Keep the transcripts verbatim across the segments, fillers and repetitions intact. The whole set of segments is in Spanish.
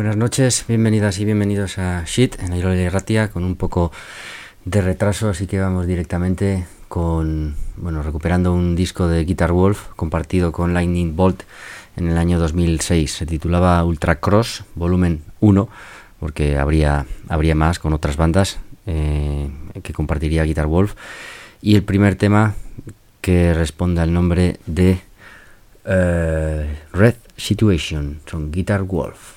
Buenas noches, bienvenidas y bienvenidos a Shit en Airola Irratia, con un poco de retraso, así que vamos directamente con, bueno, recuperando un disco de Guitar Wolf compartido con Lightning Bolt en el año dos mil seis. Se titulaba Ultra Cross, volumen uno, porque habría, habría más con otras bandas eh, que compartiría Guitar Wolf. Y el primer tema que responde al nombre de uh, Red Situation, son Guitar Wolf.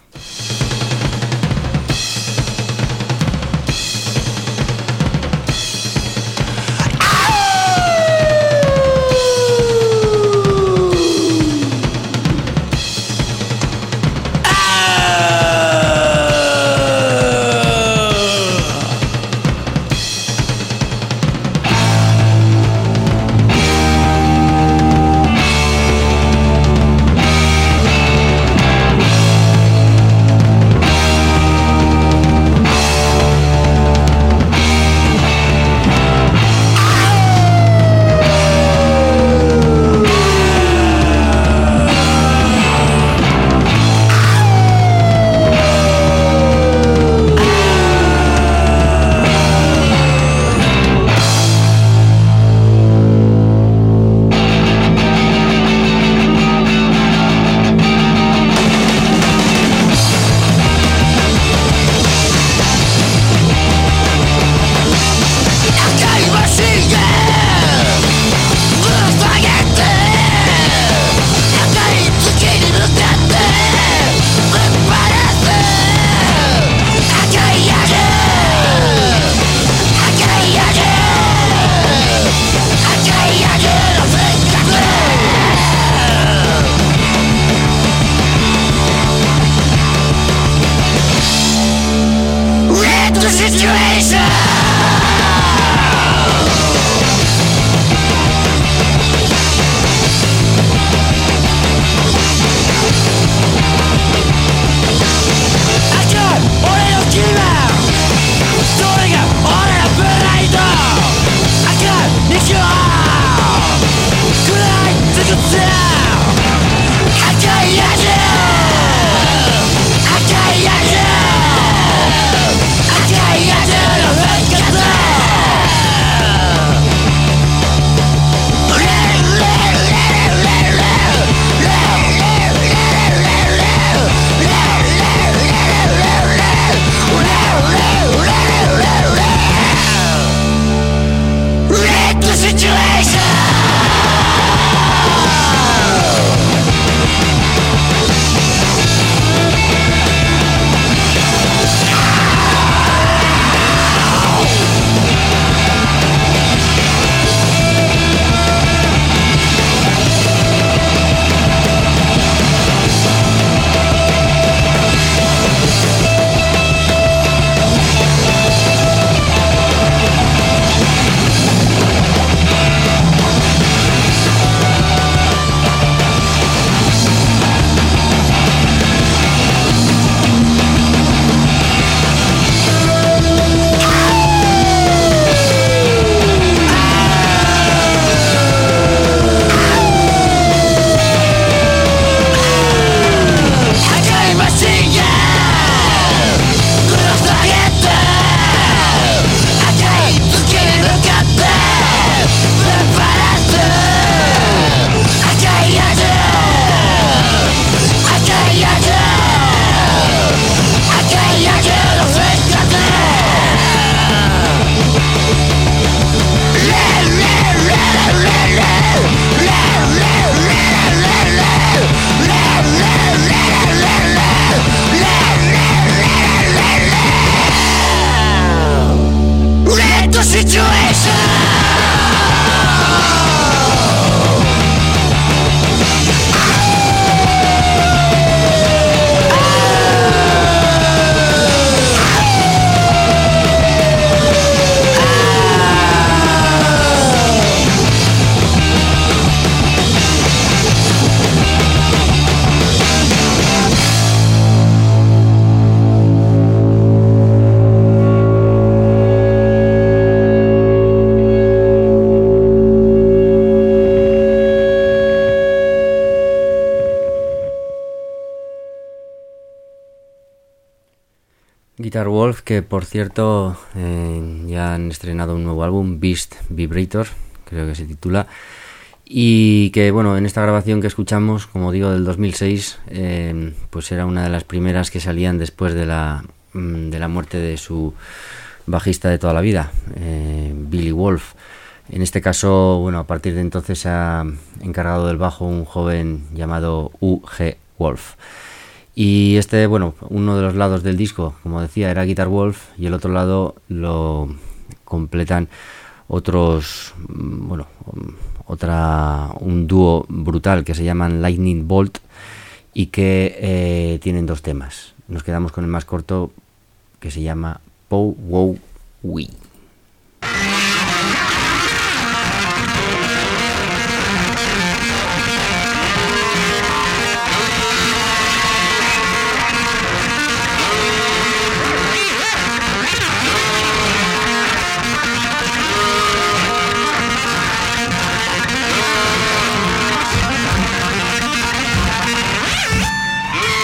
Guitar Wolf, que por cierto eh, ya han estrenado un nuevo álbum, Beast Vibrator, creo que se titula, y que bueno, en esta grabación que escuchamos, como digo, del dos mil seis, eh, pues era una de las primeras que salían después de la, de la muerte de su bajista de toda la vida, eh, Billy Wolf. En este caso, bueno, a partir de entonces se ha encargado del bajo un joven llamado U G Wolf. Y este, bueno, uno de los lados del disco, como decía, era Guitar Wolf, y el otro lado lo completan otros, bueno, otra, un dúo brutal que se llaman Lightning Bolt y que eh, tienen dos temas. Nos quedamos con el más corto, que se llama Pow Wow Wee.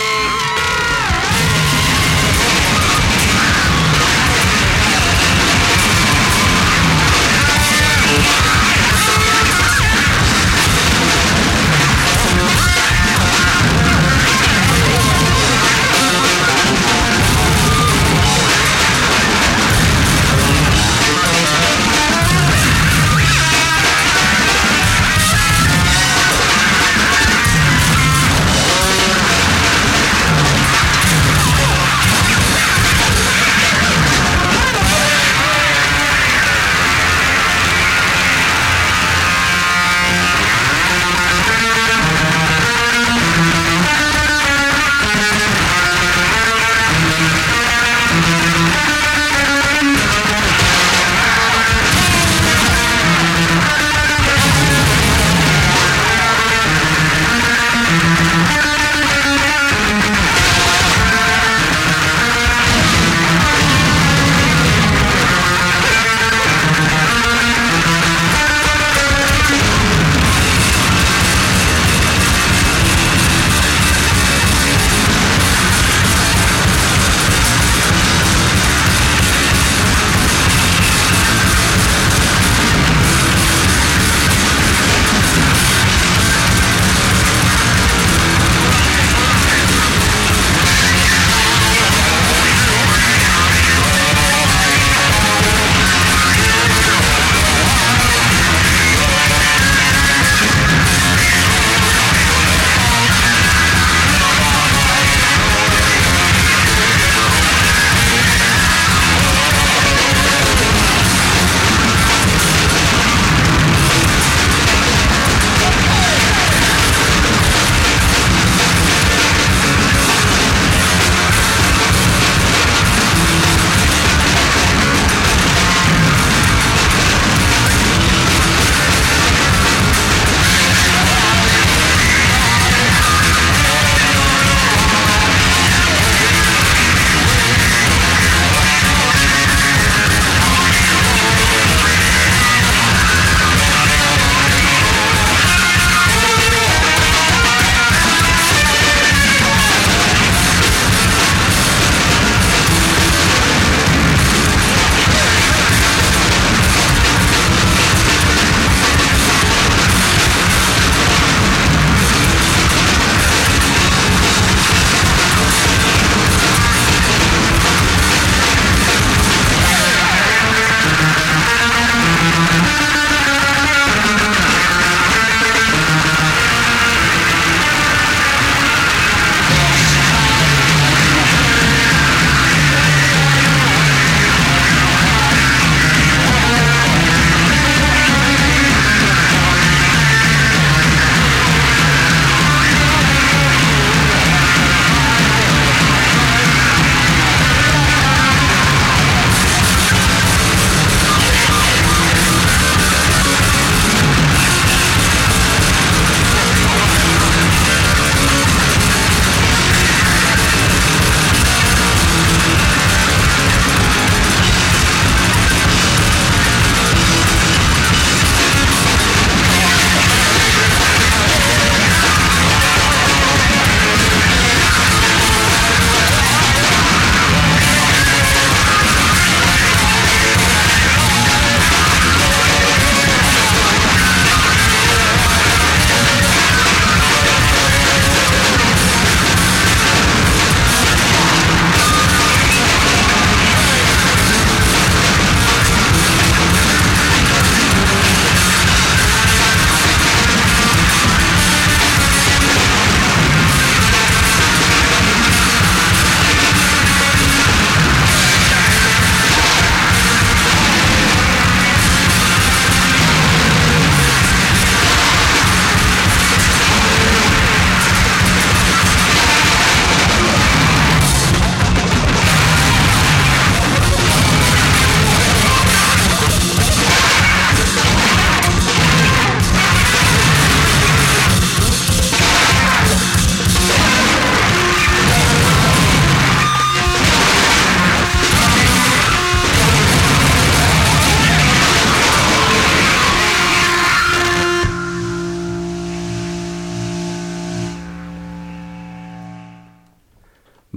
We'll be right back.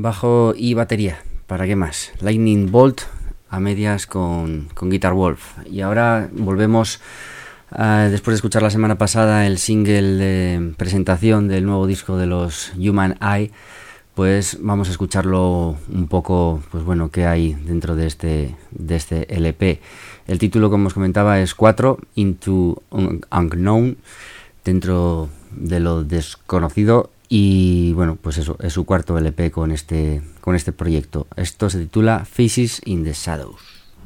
bajo y batería. ¿Para qué más? Lightning Bolt a medias con, con Guitar Wolf. Y ahora volvemos, uh, después de escuchar la semana pasada el single de presentación del nuevo disco de los Human Eye, pues vamos a escucharlo un poco, pues bueno, qué hay dentro de este, de este L P. El título, como os comentaba, es cuatro, Into Unknown, dentro de lo desconocido. Y bueno, pues eso, es su cuarto L P con este, con este proyecto. Esto se titula Faces in the Shadows.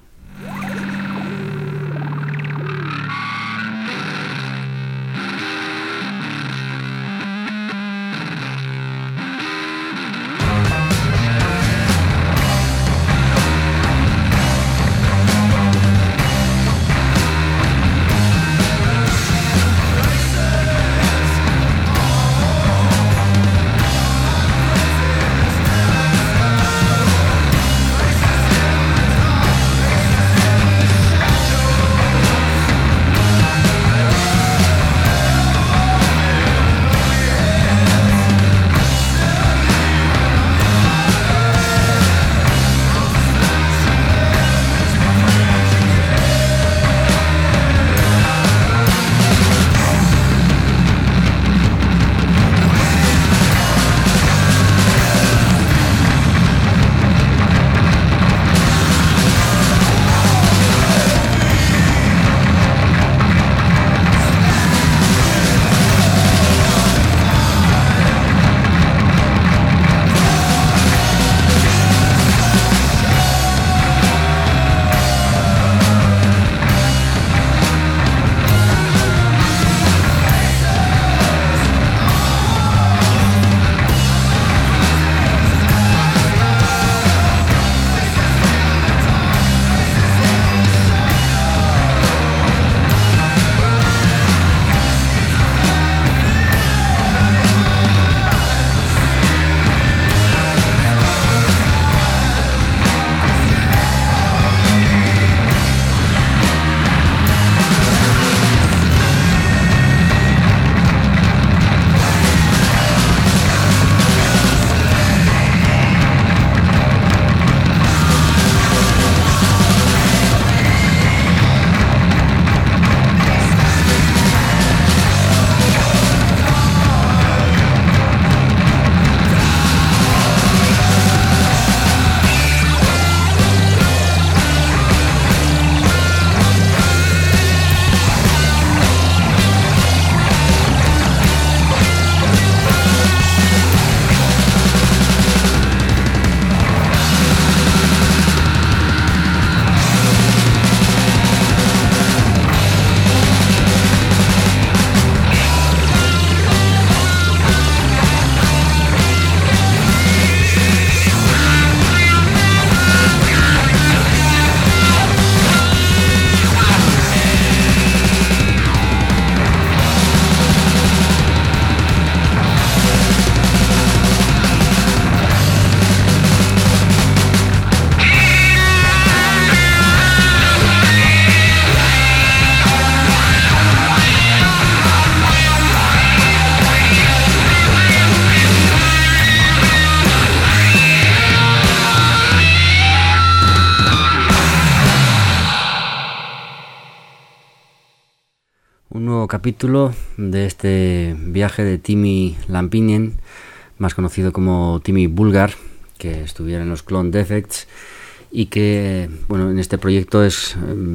Capítulo de este viaje de Timmy Lampinen, más conocido como Timmy Bulgar, que estuviera en los Clone Defects y que, bueno, en este proyecto es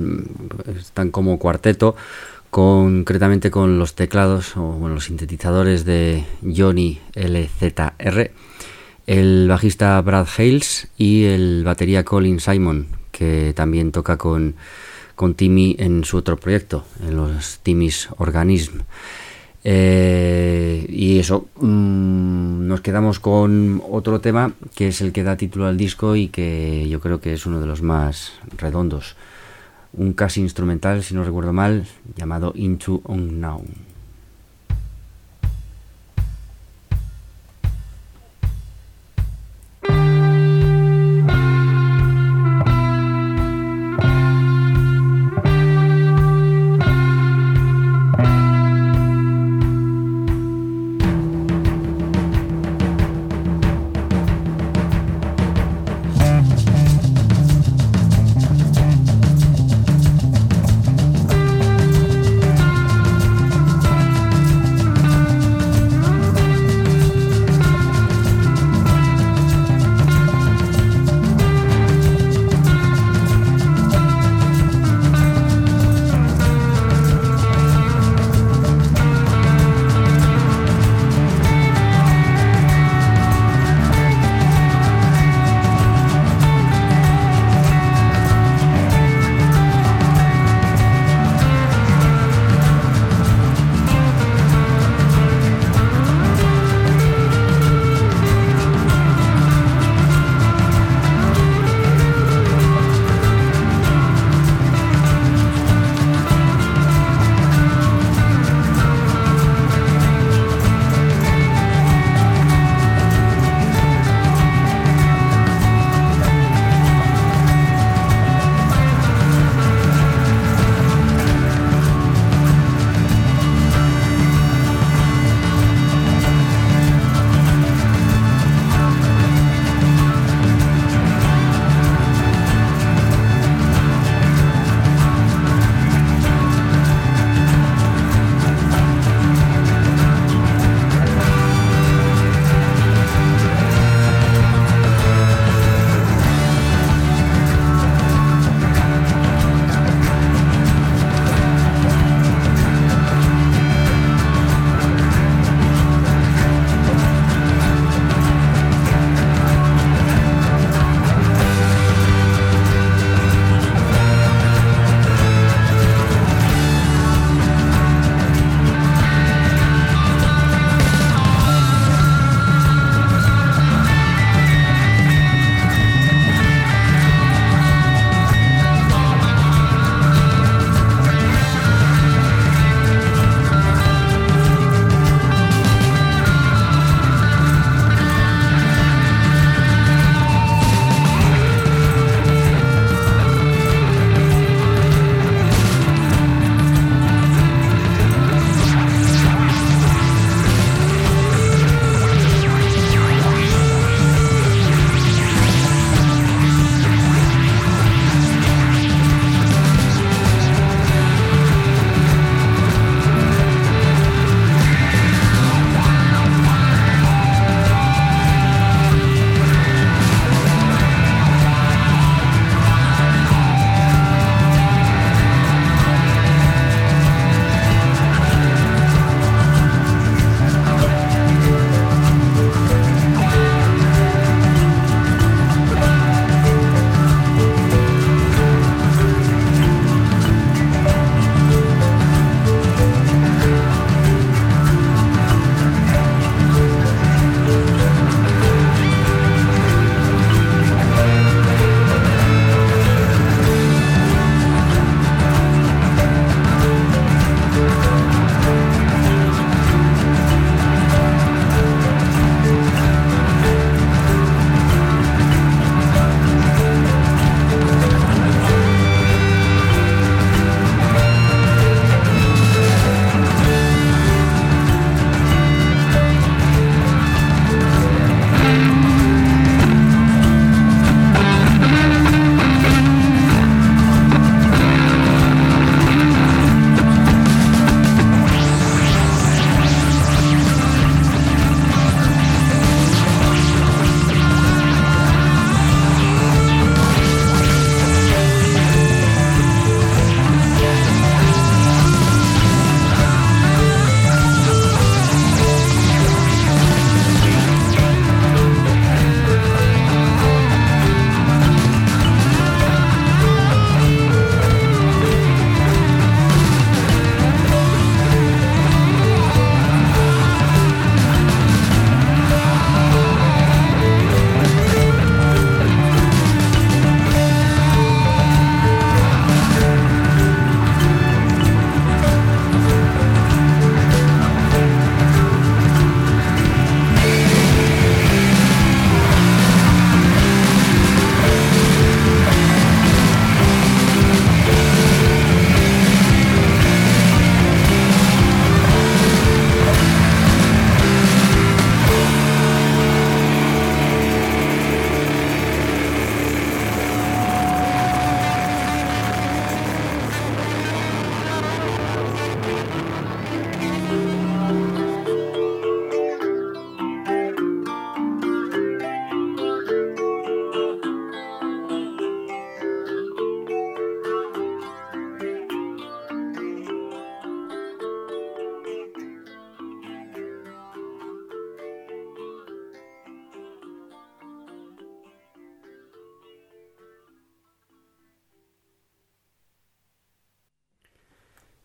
están como cuarteto, concretamente con los teclados o bueno, los sintetizadores de Johnny L Z R, el bajista Brad Hales y el batería Colin Simon, que también toca con con Timmy en su otro proyecto, en los Timmy's Organism. Eh, y eso, mmm, nos quedamos con otro tema que es el que da título al disco y que yo creo que es uno de los más redondos. Un casi instrumental, si no recuerdo mal, llamado Into Unknown.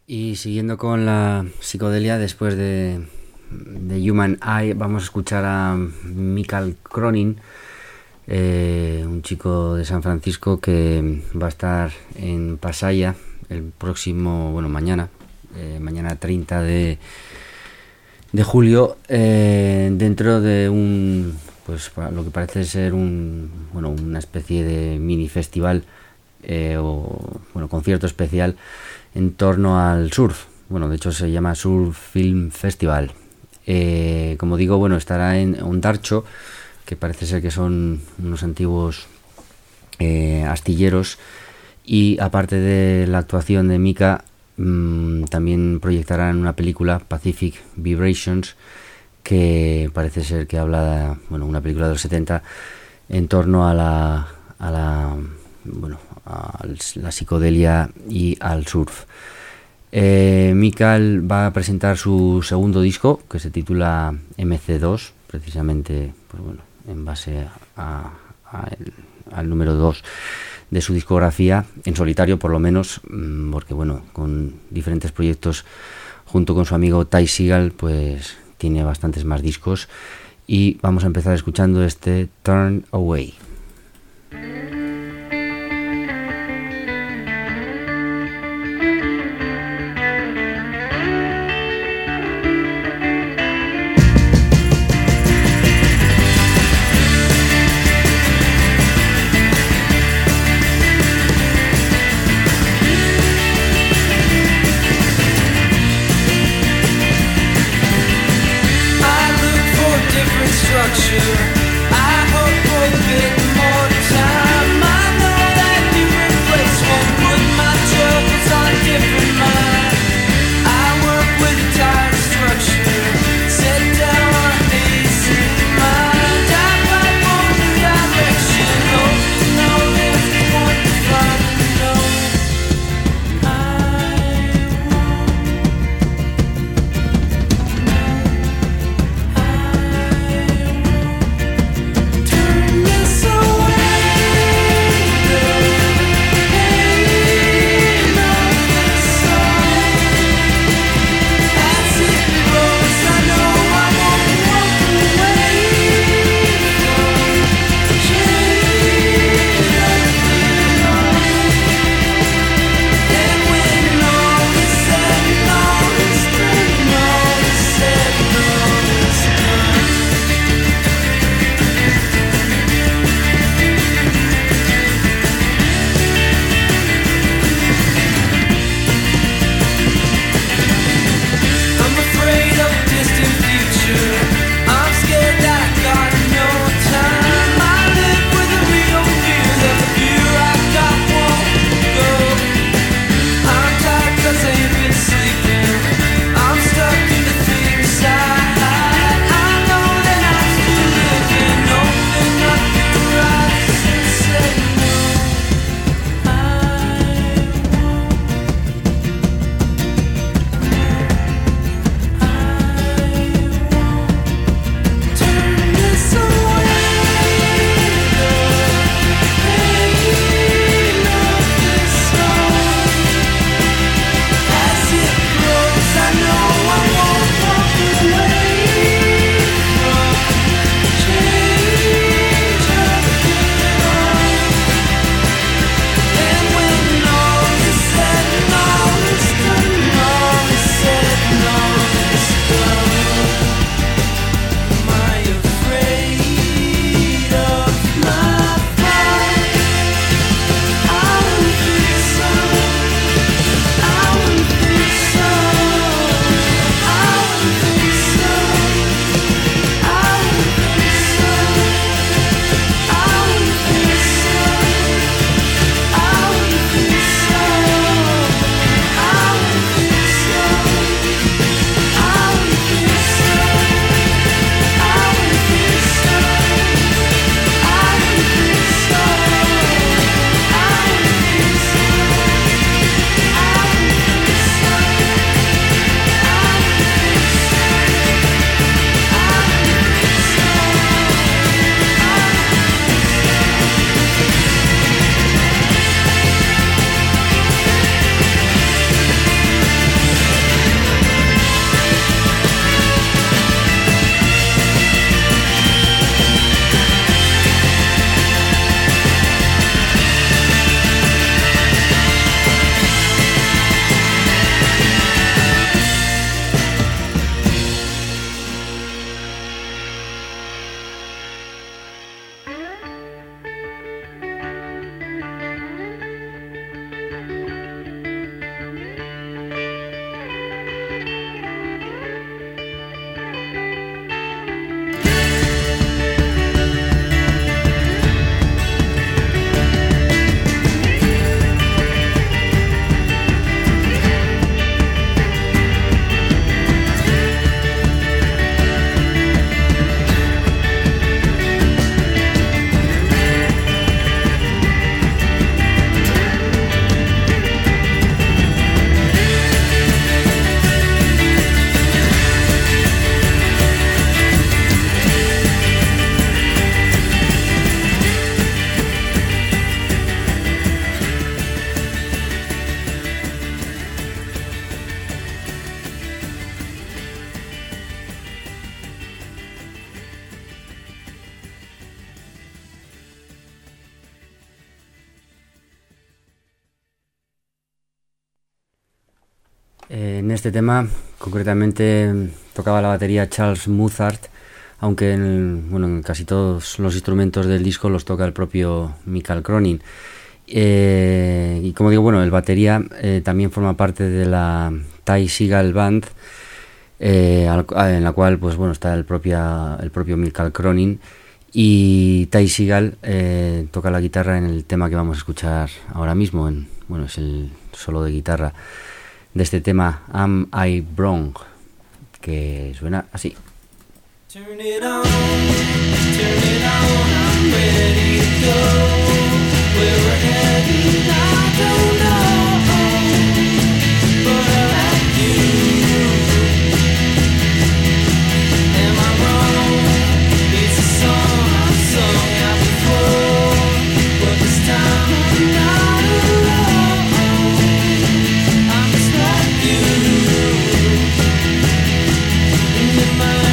Y siguiendo con la psicodelia, después de, de Human Eye, vamos a escuchar a Michael Cronin, eh, un chico de San Francisco que va a estar en Pasaya el próximo, bueno, mañana, eh, mañana treinta de, de julio, eh, dentro de un, pues lo que parece ser un, bueno, una especie de mini festival eh, o, bueno, concierto especial en torno al surf. Bueno, de hecho se llama Surf Film Festival. Eh, como digo, bueno, estará en Ondarcho, que parece ser que son unos antiguos eh, astilleros, y aparte de la actuación de Mika, mmm, también proyectarán una película, Pacific Vibrations, que parece ser que habla, bueno, una película de los setenta en torno a la, a la bueno, a la psicodelia y al surf. Eh, Mikael va a presentar su segundo disco, que se titula M C dos, precisamente, pues bueno, en base a, a el, al número dos de su discografía, en solitario por lo menos, porque bueno, con diferentes proyectos junto con su amigo Ty Segall, pues tiene bastantes más discos. Y vamos a empezar escuchando este Turn Away. I hope for a bit more time. I know that you replace one, put my troubles on a different mind. I work with a tired structure, set down on a hazy mind. I fight for the direction, hope to know there's one to find and know. I won't, I won't. Eh, en este tema, concretamente, tocaba la batería Charles Mouthard, aunque en, bueno, en casi todos los instrumentos del disco los toca el propio Michael Cronin. Eh, y como digo, bueno, el batería eh, también forma parte de la Ty Segall Band, eh, en la cual pues bueno está el, propia, el propio Michael Cronin, y Ty Segall eh, toca la guitarra en el tema que vamos a escuchar ahora mismo. En, bueno, es el solo de guitarra de este tema, Am I Wrong, que suena así. Turn it on, turn it on, I'm ready to go. Where we're heading, I don't know, but I like you. Am I wrong? It's a song I've sung out before, but this time I'm not alone. I'm just like you. And am I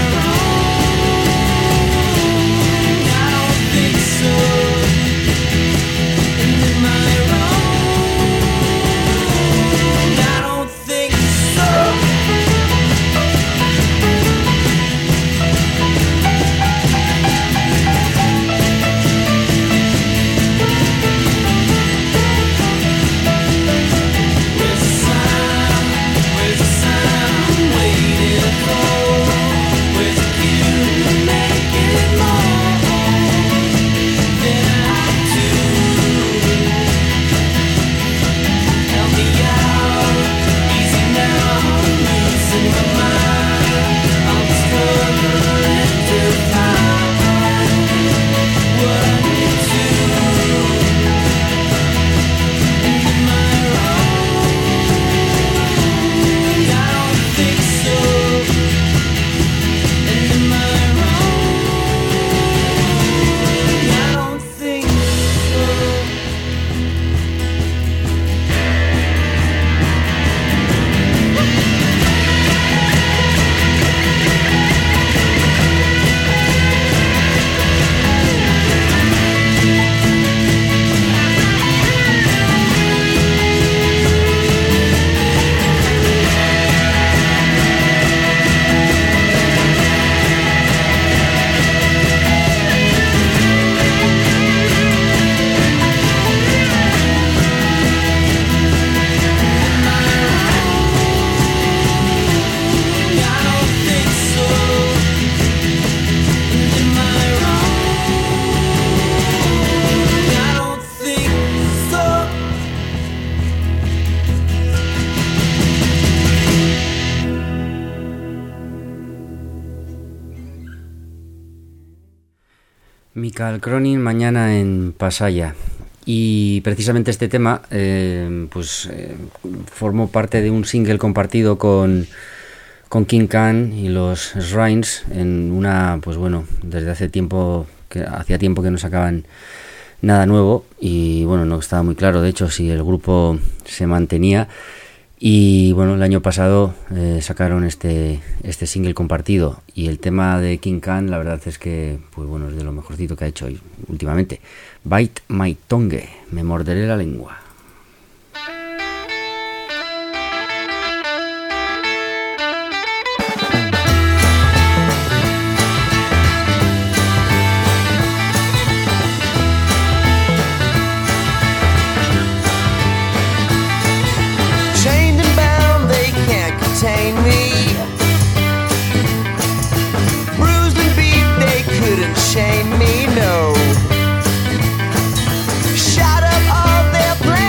Michael Cronin mañana en Pattaya. Y precisamente este tema eh, pues eh, formó parte de un single compartido con, con King Khan y los Shrines en una, pues bueno, desde hace tiempo, que hacía tiempo que no sacaban nada nuevo y bueno, no estaba muy claro de hecho si el grupo se mantenía. Y bueno, el año pasado eh, sacaron este, este single compartido y el tema de King Khan, la verdad es que pues bueno, es de lo mejorcito que ha hecho últimamente. Bite my tongue, me morderé la lengua. Shut up all their plans.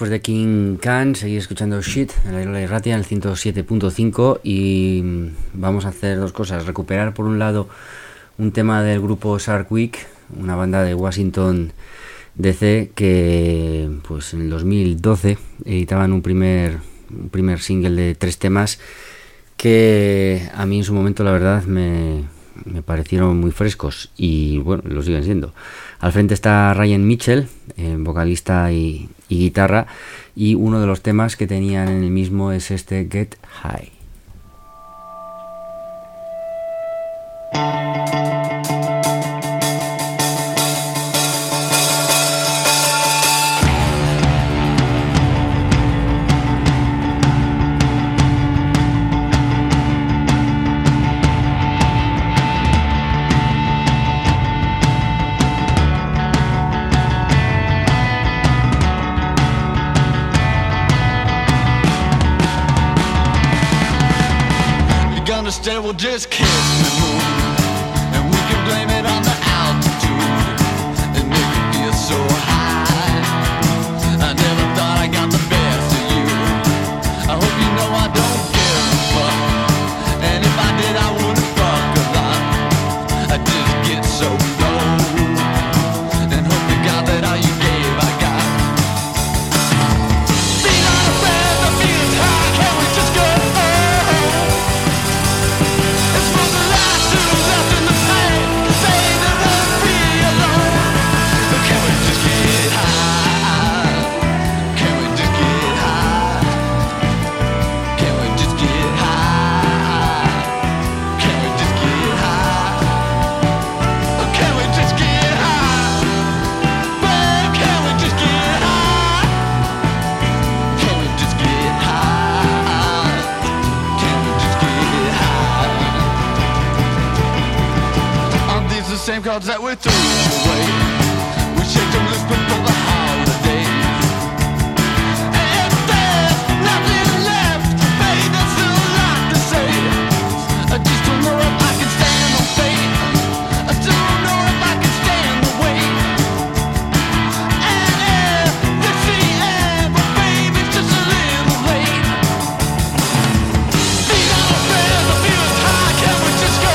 después de King Khan, seguir escuchando Shit en la Irola Ratia en el ciento siete punto cinco y vamos a hacer dos cosas. Recuperar por un lado un tema del grupo Shark Week, una banda de Washington D C que pues en el dos mil doce editaban un primer, un primer single de tres temas que a mí en su momento la verdad me, me parecieron muy frescos y bueno, lo siguen siendo. Al frente está Ryan Mitchell, eh, vocalista y, y guitarra, y uno de los temas que tenían en el mismo es este Get High. We'll just kiss the moon, and we can blame it on the altitude, and make it feel so high. I never thought I got the best of you. I hope you know I don't give a fuck, and if I did I wouldn't fuck a lot. I just get so low, and hope to God that all you gave I got. Being on a friend, I feel high, can't we just go? Same cards that we threw away. We shake them loose before the holiday. And if there's nothing left, babe, there's still a lot to say. I just don't know if I can stand the fate. I still don't know if I can stand the weight. And if this the end, but babe, it's just a little late. These are the friends, I feel high, can we just go?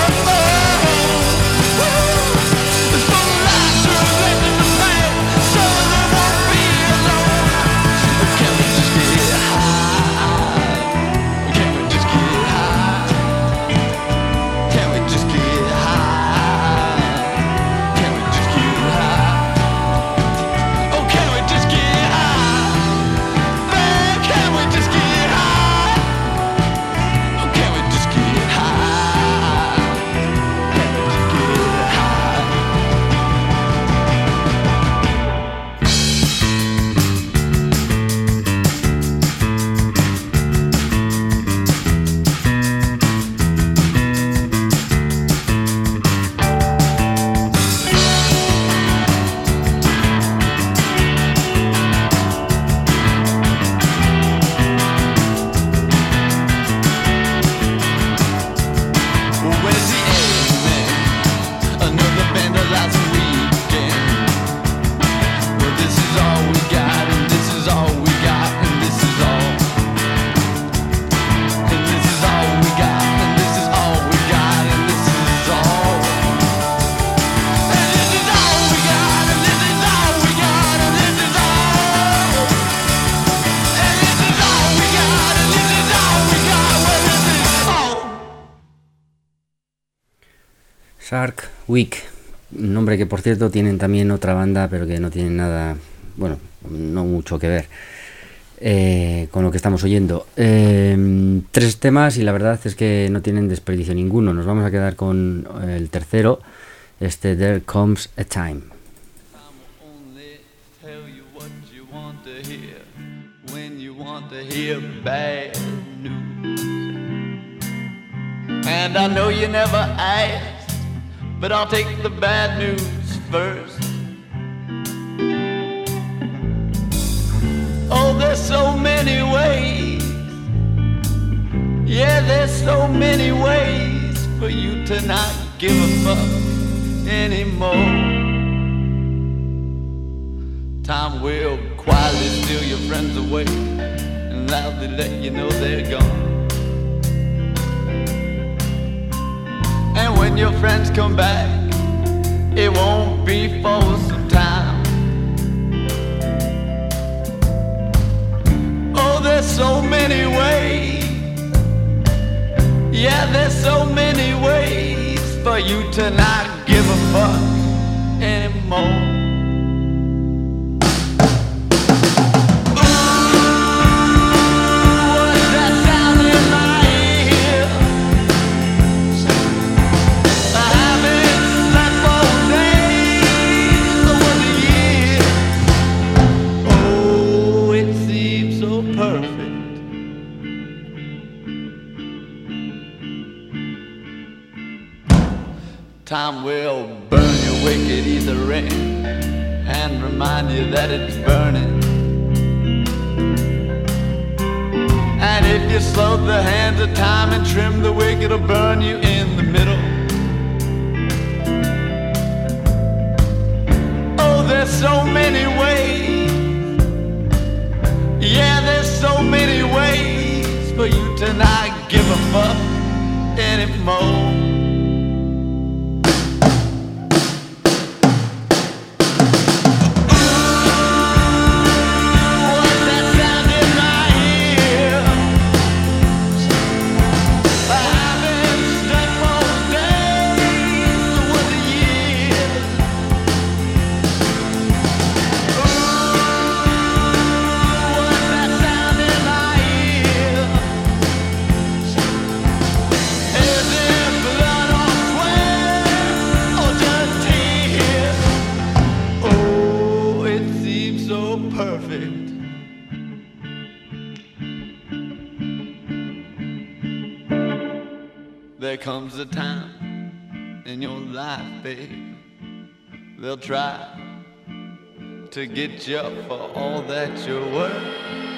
Shark Week, un nombre que por cierto tienen también otra banda, pero que no tienen nada, bueno, no mucho que ver eh, con lo que estamos oyendo. Eh, tres temas y la verdad es que no tienen desperdicio ninguno. Nos vamos a quedar con el tercero, este There Comes a Time. And I know you never asked, but I'll take the bad news first. Oh, there's so many ways. Yeah, there's so many ways for you to not give a fuck anymore. Time will quietly steal your friends away and loudly let you know they're gone. And when your friends come back, it won't be for some time. Oh, there's so many ways. Yeah, there's so many ways for you to not give a fuck anymore. Time will burn your wicked ether ring and remind you that it's burning. And if you slow the hands of time and trim the wick, it'll burn you in the middle. Oh, there's so many ways. Yeah, there's so many ways for you to not give a fuck anymore. There comes a time in your life, babe, they'll try to get you for all that you're worth.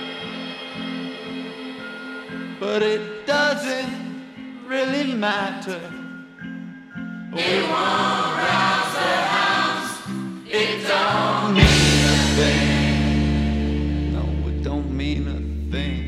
But it doesn't really matter. We won't rouse the house. It don't mean a thing. No, it don't mean a thing.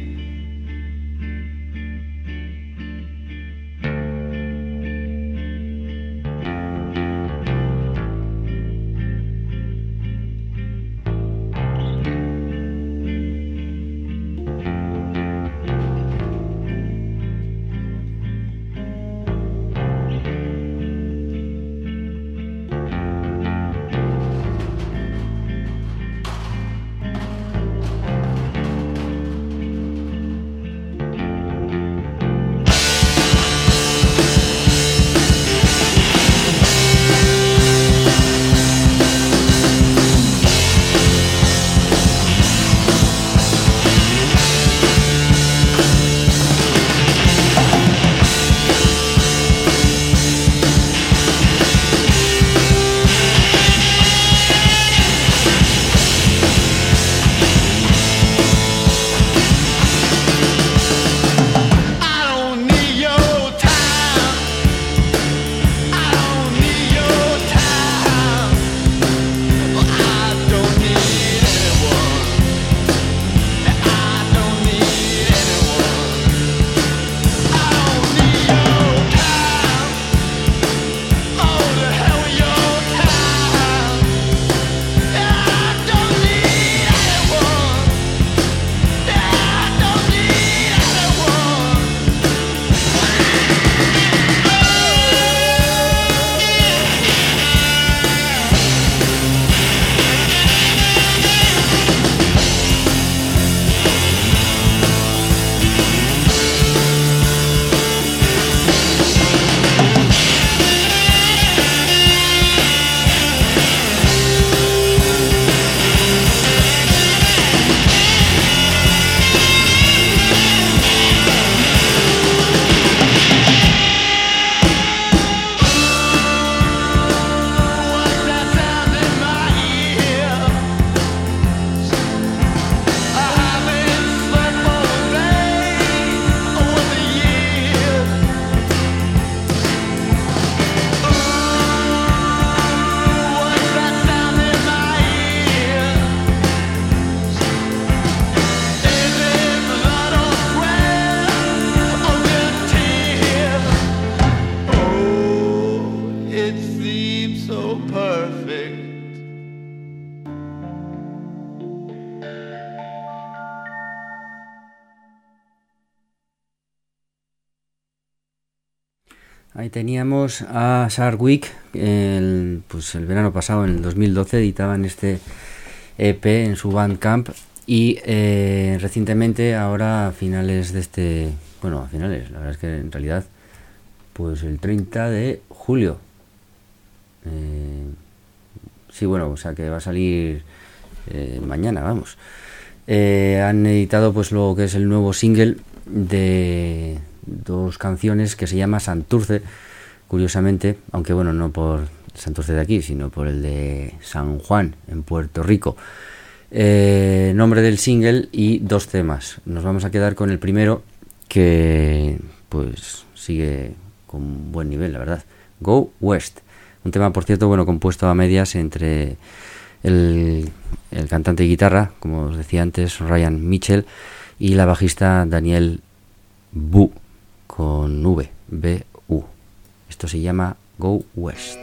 Ahí teníamos a Sharkwick, el, pues el verano pasado, en el dos mil doce, editaban este E P en su Bandcamp y eh, recientemente, ahora a finales de este, bueno, a finales, la verdad es que en realidad, pues el treinta de julio, eh, sí, bueno, o sea que va a salir eh, mañana, vamos, eh, han editado pues lo que es el nuevo single de dos canciones que se llama Santurce, curiosamente, aunque bueno, no por Santurce de aquí, sino por el de San Juan en Puerto Rico. Eh, nombre del single y dos temas. Nos vamos a quedar con el primero, que pues sigue con buen nivel, la verdad. Go West, un tema, por cierto, bueno, compuesto a medias entre el, el cantante y guitarra, como os decía antes, Ryan Mitchell, y la bajista Daniel Bu, con V, B U. Esto se llama Go West.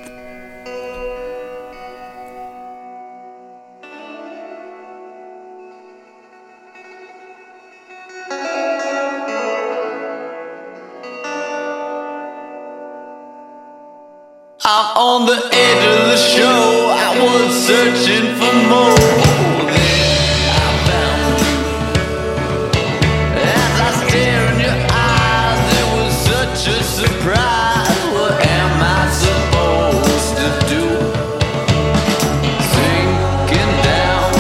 I'm on the edge of the show. I was searching for more. Then I found you. As I stare in your eyes, it was such a surprise. What am I supposed to do? Sinking down,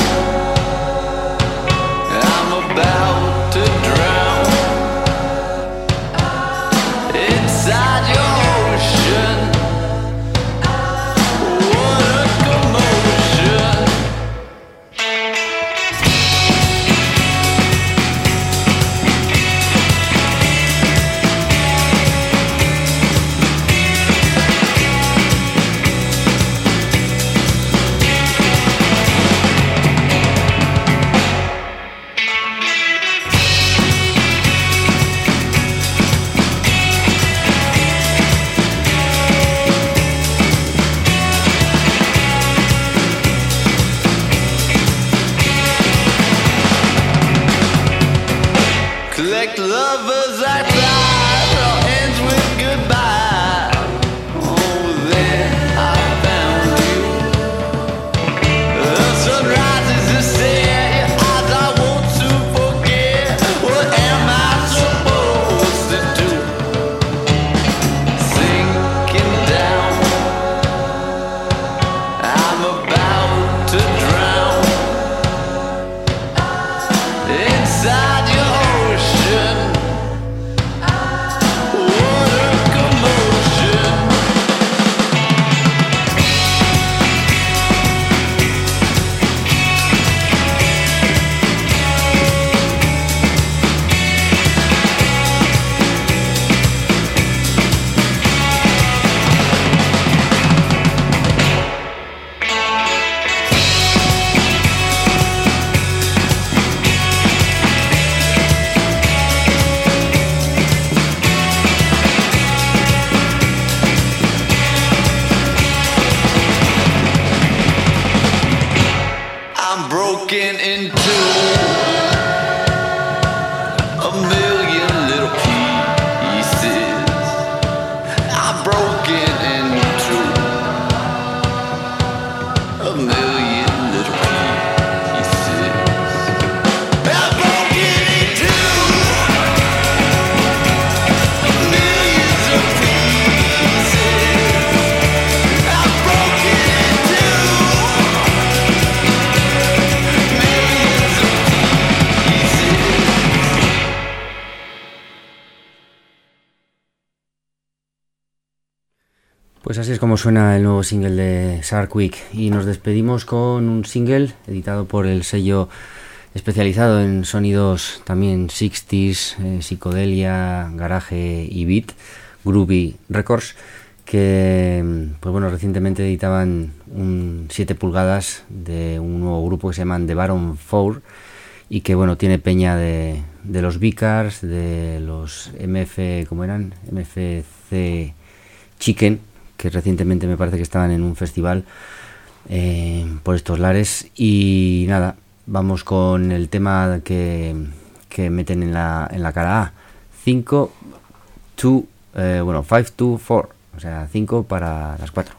I'm about to drown inside your ocean. Collect lovers I tried, all ends with goodbye. Oh, there I found you. The sun rises to set your eyes, I want to forget. What am I supposed to do? Sinking down, I'm about to drown inside your ocean. I'm broken into a million little pieces. I'm broken into a million little pieces. I'm broken into millions of pieces. I'm broken into Pues así es como suena el nuevo single de Sharkwick, y nos despedimos con un single editado por el sello especializado en sonidos también sesenta, eh, psicodelia, garaje y beat, Groovy Records, que pues bueno, recientemente editaban un siete pulgadas de un nuevo grupo que se llaman The Baron Four, y que bueno, tiene peña de, de los Vicars, de los M F, ¿cómo eran? M F C Chicken, que recientemente me parece que estaban en un festival eh, por estos lares. Y nada, vamos con el tema que, que meten en la, en la cara A, cinco, dos, eh, bueno, five to four, o sea, cinco para las cuatro.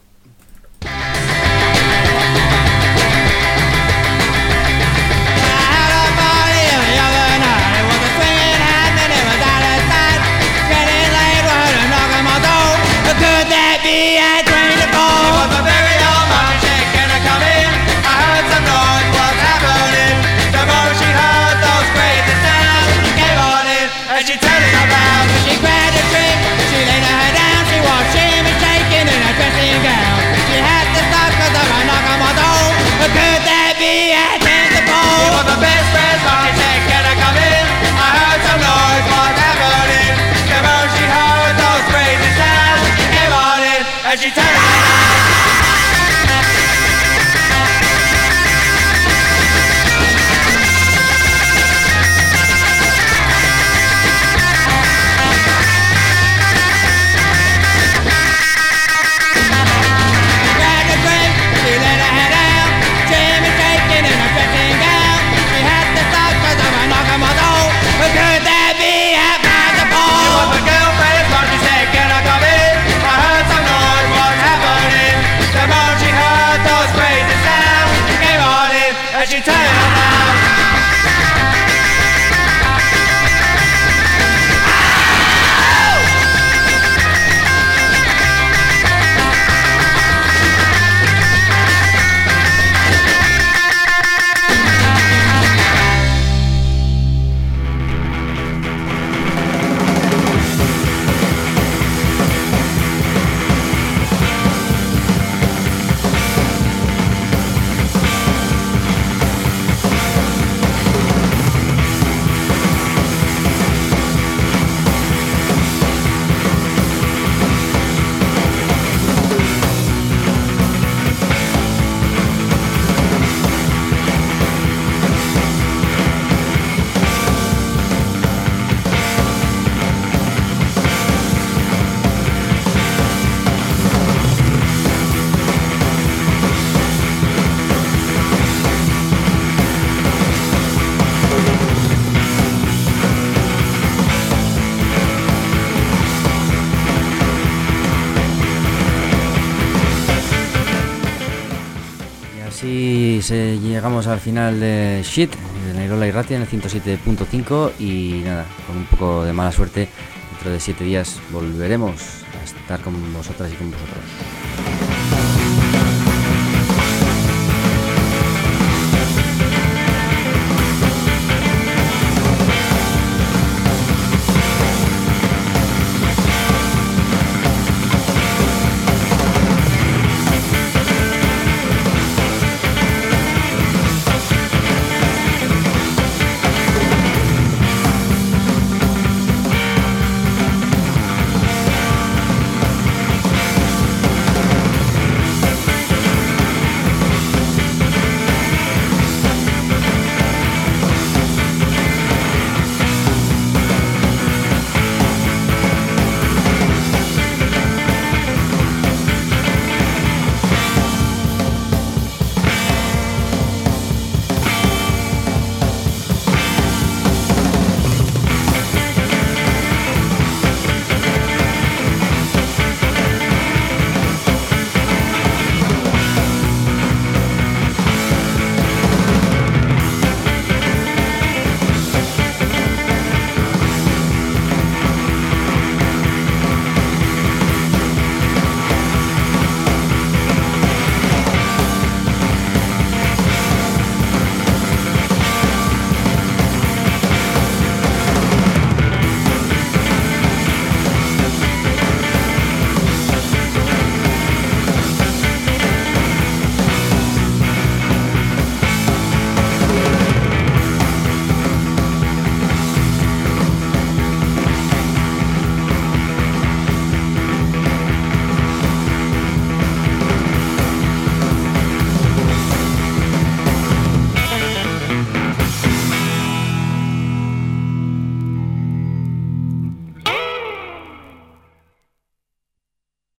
Así se, llegamos al final de Shit, de Nairola y Ratia en el ciento siete punto cinco y nada, con un poco de mala suerte, dentro de siete días volveremos a estar con vosotras y con vosotros.